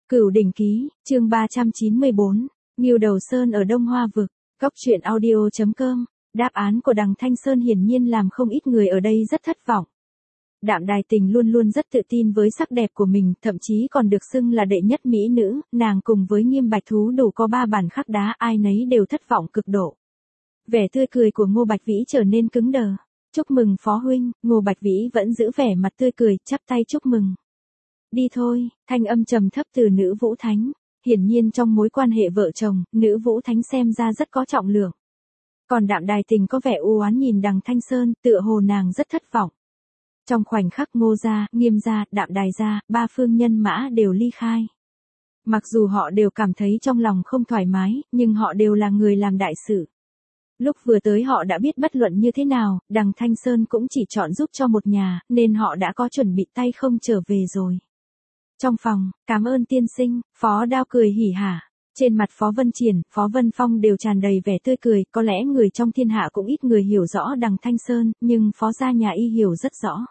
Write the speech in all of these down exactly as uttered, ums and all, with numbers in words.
Cửu Đỉnh Ký, chương ba trăm chín mươi bốn, Ngưu Đầu Sơn ở Đông Hoa Vực, Cốc truyện audio chấm com, đáp án của Đằng Thanh Sơn hiển nhiên làm không ít người ở đây rất thất vọng. Đạm Đài Tình luôn luôn rất tự tin với sắc đẹp của mình, thậm chí còn được xưng là đệ nhất mỹ nữ, nàng cùng với Nghiêm Bạch Thú đủ có ba bản khắc đá, ai nấy đều thất vọng cực độ. Vẻ tươi cười của Ngô Bạch Vĩ trở nên cứng đờ. Chúc mừng Phó huynh, Ngô Bạch Vĩ vẫn giữ vẻ mặt tươi cười, chắp tay chúc mừng. Đi thôi, thanh âm trầm thấp từ nữ Vũ Thánh. Hiển nhiên trong mối quan hệ vợ chồng, nữ Vũ Thánh xem ra rất có trọng lượng. Còn Đạm Đài Tình có vẻ u oán nhìn Đằng Thanh Sơn, tựa hồ nàng rất thất vọng. Trong khoảnh khắc Ngô gia, Nghiêm gia, Đạm Đài gia, ba phương nhân mã đều ly khai. Mặc dù họ đều cảm thấy trong lòng không thoải mái, nhưng họ đều là người làm đại sự. Lúc vừa tới họ đã biết bất luận như thế nào, Đằng Thanh Sơn cũng chỉ chọn giúp cho một nhà, nên họ đã có chuẩn bị tay không trở về rồi. Trong phòng, cảm ơn tiên sinh, Phó Đao cười hỉ hả. Trên mặt Phó Vân Triển, Phó Vân Phong đều tràn đầy vẻ tươi cười, có lẽ người trong thiên hạ cũng ít người hiểu rõ Đằng Thanh Sơn, nhưng Phó gia nhà y hiểu rất rõ.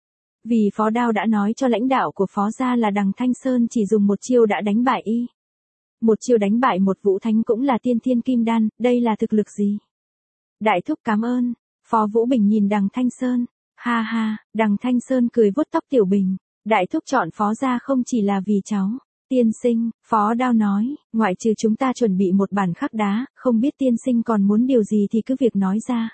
Vì Phó Đao đã nói cho lãnh đạo của Phó gia là Đằng Thanh Sơn chỉ dùng một chiêu đã đánh bại y. Một chiêu đánh bại một Vũ Thánh cũng là tiên thiên kim đan, đây là thực lực gì? Đại thúc cảm ơn, Phó Vũ Bình nhìn Đằng Thanh Sơn, ha ha, Đằng Thanh Sơn cười vuốt tóc Tiểu Bình, đại thúc chọn Phó gia không chỉ là vì cháu. Tiên sinh, Phó Đao nói, ngoại trừ chúng ta chuẩn bị một bản khắc đá, không biết tiên sinh còn muốn điều gì thì cứ việc nói ra.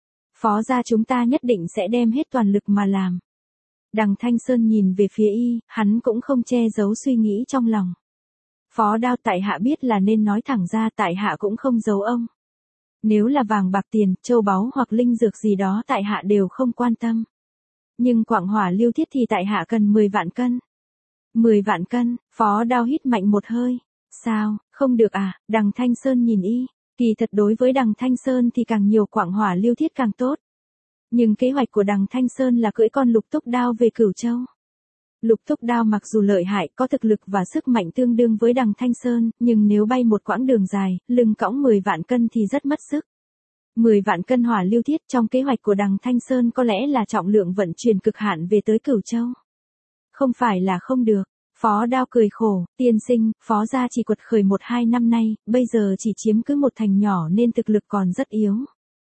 Phó gia chúng ta nhất định sẽ đem hết toàn lực mà làm. Đằng Thanh Sơn nhìn về phía y, hắn cũng không che giấu suy nghĩ trong lòng. Phó Đao tại hạ biết là nên nói thẳng ra, tại hạ cũng không giấu ông. Nếu là vàng bạc tiền, châu báu hoặc linh dược gì đó tại hạ đều không quan tâm. Nhưng quặng hỏa lưu thiết thì tại hạ cần mười vạn cân. mười vạn cân, Phó Đao hít mạnh một hơi. Sao, không được à? Đằng Thanh Sơn nhìn y, kỳ thật đối với Đằng Thanh Sơn thì càng nhiều quặng hỏa lưu thiết càng tốt. Nhưng kế hoạch của Đằng Thanh Sơn là cưỡi con Lục Túc Đao về Cửu Châu. Lục Túc Đao mặc dù lợi hại, có thực lực và sức mạnh tương đương với Đằng Thanh Sơn, nhưng nếu bay một quãng đường dài, lưng cõng mười vạn cân thì rất mất sức. mười vạn cân hỏa lưu thiết trong kế hoạch của Đằng Thanh Sơn có lẽ là trọng lượng vận chuyển cực hạn về tới Cửu Châu. Không phải là không được. Phó Đao cười khổ, tiên sinh, Phó gia chỉ quật khởi một hai năm nay, bây giờ chỉ chiếm cứ một thành nhỏ nên thực lực còn rất yếu.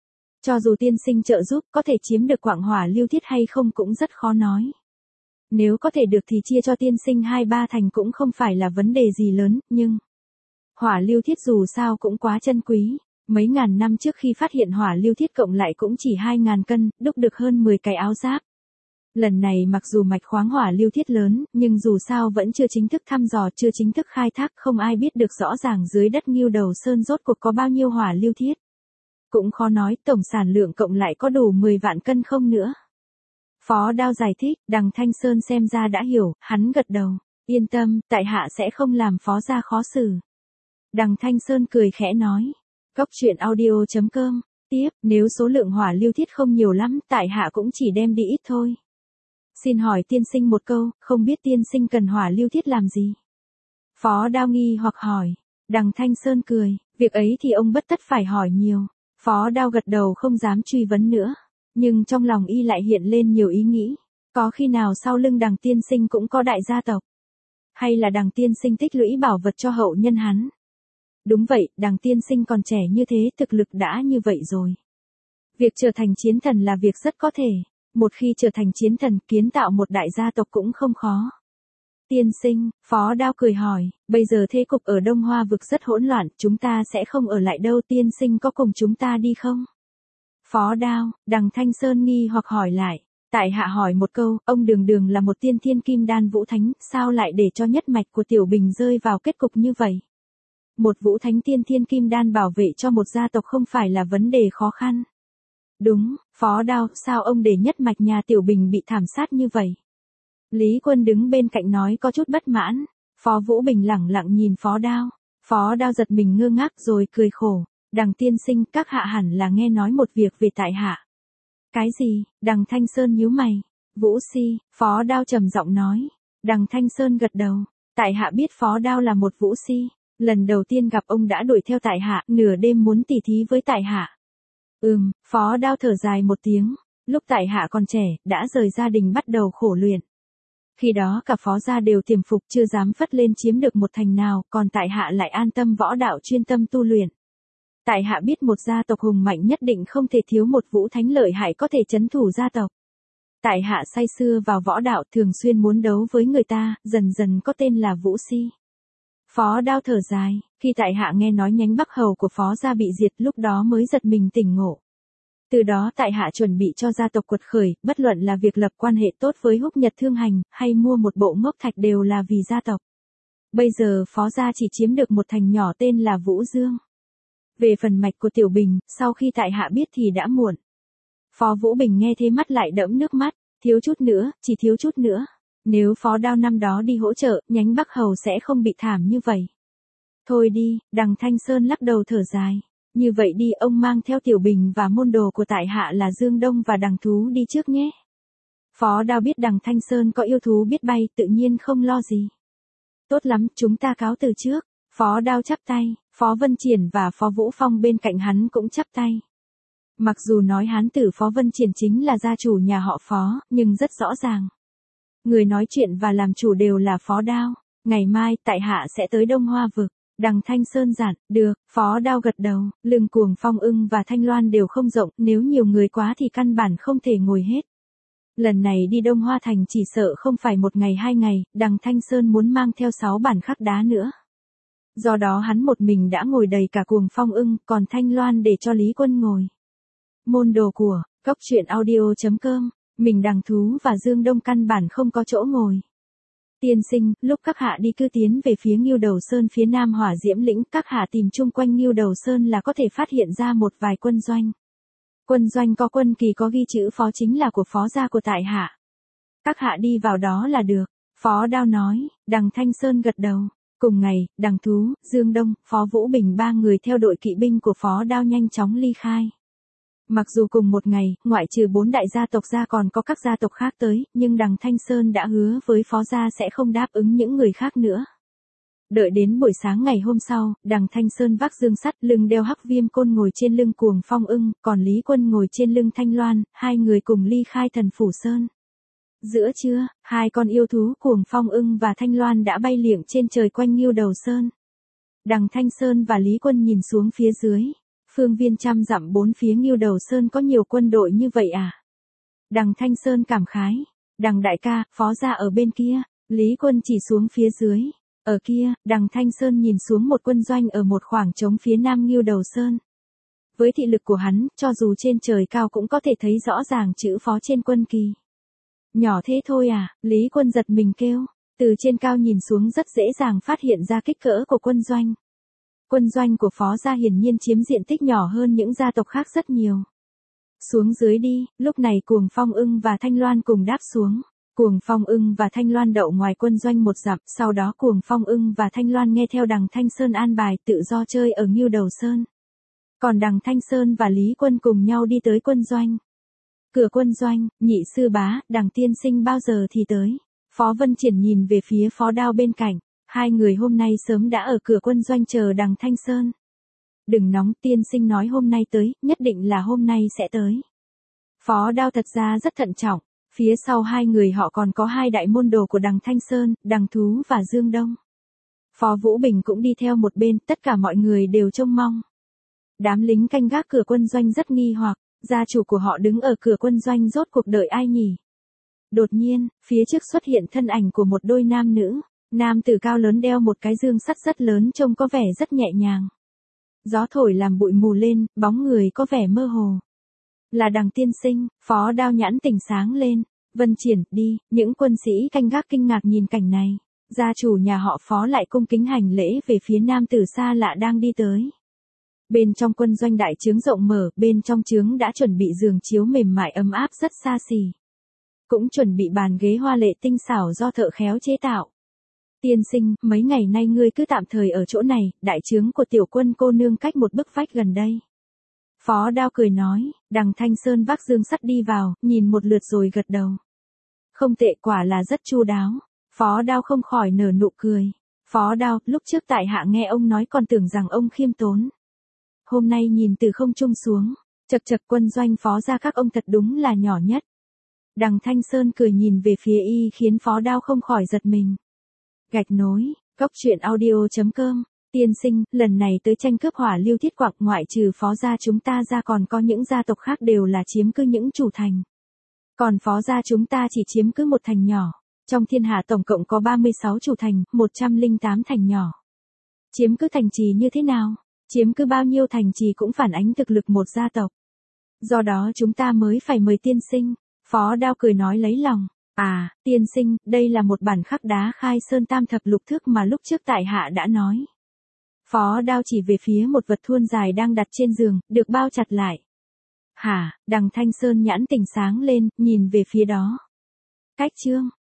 Cho dù tiên sinh trợ giúp có thể chiếm được quặng hỏa lưu thiết hay không cũng rất khó nói. Nếu có thể được thì chia cho tiên sinh hai ba thành cũng không phải là vấn đề gì lớn, nhưng hỏa lưu thiết dù sao cũng quá chân quý. Mấy ngàn năm trước khi phát hiện hỏa lưu thiết cộng lại cũng chỉ hai ngàn cân, đúc được hơn mười cái áo giáp. Lần này mặc dù mạch khoáng hỏa lưu thiết lớn, nhưng dù sao vẫn chưa chính thức thăm dò, chưa chính thức khai thác, không ai biết được rõ ràng dưới đất Ngưu Đầu Sơn rốt cuộc có bao nhiêu hỏa lưu thiết. Cũng khó nói tổng sản lượng cộng lại có đủ mười vạn cân không nữa. Phó Đao giải thích, Đằng Thanh Sơn xem ra đã hiểu, hắn gật đầu. Yên tâm, tại hạ sẽ không làm Phó gia khó xử. Đằng Thanh Sơn cười khẽ nói. Cốc truyện audio chấm com. Tiếp, nếu số lượng hỏa lưu thiết không nhiều lắm, tại hạ cũng chỉ đem đi ít thôi. Xin hỏi tiên sinh một câu, không biết tiên sinh cần hỏa lưu thiết làm gì? Phó Đao nghi hoặc hỏi. Đằng Thanh Sơn cười, việc ấy thì ông bất tất phải hỏi nhiều. Phó Đao gật đầu không dám truy vấn nữa. Nhưng trong lòng y lại hiện lên nhiều ý nghĩ. Có khi nào sau lưng Đằng tiên sinh cũng có đại gia tộc? Hay là Đằng tiên sinh tích lũy bảo vật cho hậu nhân hắn? Đúng vậy, Đằng tiên sinh còn trẻ như thế, thực lực đã như vậy rồi. Việc trở thành chiến thần là việc rất có thể. Một khi trở thành chiến thần, kiến tạo một đại gia tộc cũng không khó. Tiên sinh, Phó Đao cười hỏi, bây giờ thế cục ở Đông Hoa Vực rất hỗn loạn, chúng ta sẽ không ở lại đâu, tiên sinh có cùng chúng ta đi không? Phó Đao, Đằng Thanh Sơn nghi hoặc hỏi lại, tại hạ hỏi một câu, ông đường đường là một tiên thiên kim đan Vũ Thánh, sao lại để cho nhất mạch của Tiểu Bình rơi vào kết cục như vậy? Một Vũ Thánh tiên thiên kim đan bảo vệ cho một gia tộc không phải là vấn đề khó khăn. Đúng, Phó Đao, sao ông để nhất mạch nhà Tiểu Bình bị thảm sát như vậy? Lý Quân đứng bên cạnh nói có chút bất mãn. Phó Vũ Bình lẳng lặng nhìn Phó Đao. Phó Đao giật mình ngơ ngác rồi cười khổ. Đằng tiên sinh, các hạ hẳn là nghe nói một việc về tại hạ. Cái gì? Đằng Thanh Sơn nhíu mày. Vũ Si, Phó Đao trầm giọng nói. Đằng Thanh Sơn gật đầu. Tại hạ biết Phó Đao là một Vũ Si. Lần đầu tiên gặp ông đã đuổi theo tại hạ, nửa đêm muốn tỉ thí với tại hạ. Ừm, Phó Đao thở dài một tiếng. Lúc tại hạ còn trẻ, đã rời gia đình bắt đầu khổ luyện. Khi đó cả phó gia đều tiềm phục chưa dám phất lên chiếm được một thành nào, còn tại hạ lại an tâm võ đạo chuyên tâm tu luyện. Tại hạ biết một gia tộc hùng mạnh nhất định không thể thiếu một vũ thánh lợi hại có thể trấn thủ gia tộc. Tại hạ say sưa vào võ đạo thường xuyên muốn đấu với người ta, dần dần có tên là Vũ Si. Phó Đao thở dài, khi tại hạ nghe nói nhánh Bắc Hầu của phó gia bị diệt lúc đó mới giật mình tỉnh ngộ. Từ đó tại hạ chuẩn bị cho gia tộc quật khởi, bất luận là việc lập quan hệ tốt với Húc Nhật Thương Hành, hay mua một bộ ngốc thạch đều là vì gia tộc. Bây giờ phó gia chỉ chiếm được một thành nhỏ tên là Vũ Dương. Về phần mạch của Tiểu Bình, sau khi tại hạ biết thì đã muộn. Phó Vũ Bình nghe thế mắt lại đẫm nước mắt, thiếu chút nữa, chỉ thiếu chút nữa. Nếu Phó Đao năm đó đi hỗ trợ, nhánh Bắc Hầu sẽ không bị thảm như vậy. Thôi đi, Đằng Thanh Sơn lắc đầu thở dài. Như vậy đi, ông mang theo Tiểu Bình và môn đồ của tại hạ là Dương Đông và Đằng Thú đi trước nhé. Phó Đao biết Đằng Thanh Sơn có yêu thú biết bay, tự nhiên không lo gì. Tốt lắm, chúng ta cáo từ trước. Phó Đao chắp tay, Phó Vân Triển và Phó Vũ Phong bên cạnh hắn cũng chắp tay. Mặc dù nói hán tử Phó Vân Triển chính là gia chủ nhà họ Phó, nhưng rất rõ ràng. Người nói chuyện và làm chủ đều là Phó Đao. Ngày mai, tại hạ sẽ tới Đông Hoa Vực. Đằng Thanh Sơn dặn, được, Phó Đao gật đầu, lưng Cuồng Phong Ưng và Thanh Loan đều không rộng, nếu nhiều người quá thì căn bản không thể ngồi hết. Lần này đi Đông Hoa Thành chỉ sợ không phải một ngày hai ngày, Đằng Thanh Sơn muốn mang theo sáu bản khắc đá nữa. Do đó hắn một mình đã ngồi đầy cả Cuồng Phong Ưng, còn Thanh Loan để cho Lý Quân ngồi. Môn đồ của, cốc truyện audio chấm com, mình Đằng Thú và Dương Đông căn bản không có chỗ ngồi. Tiên sinh, lúc các hạ đi cư tiến về phía Ngưu Đầu Sơn phía nam Hỏa Diễm Lĩnh, các hạ tìm chung quanh Ngưu Đầu Sơn là có thể phát hiện ra một vài quân doanh. Quân doanh có quân kỳ có ghi chữ Phó chính là của Phó gia của tại hạ. Các hạ đi vào đó là được, Phó Đao nói. Đằng Thanh Sơn gật đầu. Cùng ngày, Đằng Thú, Dương Đông, Phó Vũ Bình ba người theo đội kỵ binh của Phó Đao nhanh chóng ly khai. Mặc dù cùng một ngày, ngoại trừ bốn đại gia tộc ra còn có các gia tộc khác tới, nhưng Đằng Thanh Sơn đã hứa với Phó gia sẽ không đáp ứng những người khác nữa. Đợi đến buổi sáng ngày hôm sau, Đằng Thanh Sơn vác dương sắt, lưng đeo Hắc Viêm Côn ngồi trên lưng Cuồng Phong Ưng, còn Lý Quân ngồi trên lưng Thanh Loan, hai người cùng ly khai Thần Phủ Sơn. Giữa trưa, hai con yêu thú Cuồng Phong Ưng và Thanh Loan đã bay liệng trên trời quanh Ngưu Đầu Sơn. Đằng Thanh Sơn và Lý Quân nhìn xuống phía dưới. Phương viên trăm dặm bốn phía Ngưu Đầu Sơn có nhiều quân đội như vậy à? Đằng Thanh Sơn cảm khái. Đằng đại ca, Phó gia ở bên kia. Lý Quân chỉ xuống phía dưới. Ở kia, Đằng Thanh Sơn nhìn xuống một quân doanh ở một khoảng trống phía nam Ngưu Đầu Sơn. Với thị lực của hắn, cho dù trên trời cao cũng có thể thấy rõ ràng chữ Phó trên quân kỳ. Nhỏ thế thôi à? Lý Quân giật mình kêu. Từ trên cao nhìn xuống rất dễ dàng phát hiện ra kích cỡ của quân doanh. Quân doanh của Phó gia hiển nhiên chiếm diện tích nhỏ hơn những gia tộc khác rất nhiều. Xuống dưới đi, lúc này Cuồng Phong Ưng và Thanh Loan cùng đáp xuống. Cuồng Phong Ưng và Thanh Loan đậu ngoài quân doanh một dặm, sau đó Cuồng Phong Ưng và Thanh Loan nghe theo Đằng Thanh Sơn an bài tự do chơi ở Ngưu Đầu Sơn. Còn Đằng Thanh Sơn và Lý Quân cùng nhau đi tới quân doanh. Cửa quân doanh, nhị sư bá, Đằng tiên sinh bao giờ thì tới. Phó Vân Triển nhìn về phía Phó Đao bên cạnh. Hai người hôm nay sớm đã ở cửa quân doanh chờ Đằng Thanh Sơn. Đừng nóng, tiên sinh nói hôm nay tới, nhất định là hôm nay sẽ tới. Phó Đao thật ra rất thận trọng. Phía sau hai người họ còn có hai đại môn đồ của Đằng Thanh Sơn, Đằng Thú và Dương Đông. Phó Vũ Bình cũng đi theo một bên, tất cả mọi người đều trông mong. Đám lính canh gác cửa quân doanh rất nghi hoặc, gia chủ của họ đứng ở cửa quân doanh rốt cuộc đợi ai nhỉ? Đột nhiên, phía trước xuất hiện thân ảnh của một đôi nam nữ. Nam tử cao lớn đeo một cái dương sắt rất lớn trông có vẻ rất nhẹ nhàng. Gió thổi làm bụi mù lên, bóng người có vẻ mơ hồ. Là Đằng tiên sinh. Phó Đao nhãn tỉnh sáng lên. Vân Triển, đi. Những quân sĩ canh gác kinh ngạc nhìn cảnh này. Gia chủ nhà họ Phó lại cung kính hành lễ về phía nam tử xa lạ đang đi tới. Bên trong quân doanh đại trướng rộng mở, bên trong trướng đã chuẩn bị giường chiếu mềm mại ấm áp rất xa xỉ. Cũng chuẩn bị bàn ghế hoa lệ tinh xảo do thợ khéo chế tạo. Tiên sinh, mấy ngày nay ngươi cứ tạm thời ở chỗ này, đại trướng của tiểu quân cô nương cách một bức vách gần đây. Phó Đao cười nói. Đằng Thanh Sơn vác dương sắt đi vào, nhìn một lượt rồi gật đầu. Không tệ, quả là rất chu đáo. Phó Đao không khỏi nở nụ cười. Phó Đao, lúc trước tại hạ nghe ông nói còn tưởng rằng ông khiêm tốn. Hôm nay nhìn từ không trung xuống, chật chật quân doanh Phó gia các ông thật đúng là nhỏ nhất. Đằng Thanh Sơn cười nhìn về phía y khiến Phó Đao không khỏi giật mình. Gạch nối, cốc truyện audio.com, tiên sinh, lần này tới tranh cướp hỏa lưu thiết quặc ngoại trừ Phó gia chúng ta ra còn có những gia tộc khác đều là chiếm cứ những chủ thành. Còn Phó gia chúng ta chỉ chiếm cứ một thành nhỏ. Trong thiên hạ tổng cộng có ba mươi sáu chủ thành, một trăm lẻ tám thành nhỏ. Chiếm cứ thành trì như thế nào? Chiếm cứ bao nhiêu thành trì cũng phản ánh thực lực một gia tộc. Do đó chúng ta mới phải mời tiên sinh. Phó Đao cười nói lấy lòng. À, tiên sinh, đây là một bản khắc đá khai sơn tam thập lục thước mà lúc trước tại hạ đã nói. Phó Đao chỉ về phía một vật thuôn dài đang đặt trên giường, được bao chặt lại. Hả, đằng Thanh Sơn nhãn tỉnh sáng lên, nhìn về phía đó. Cách chương.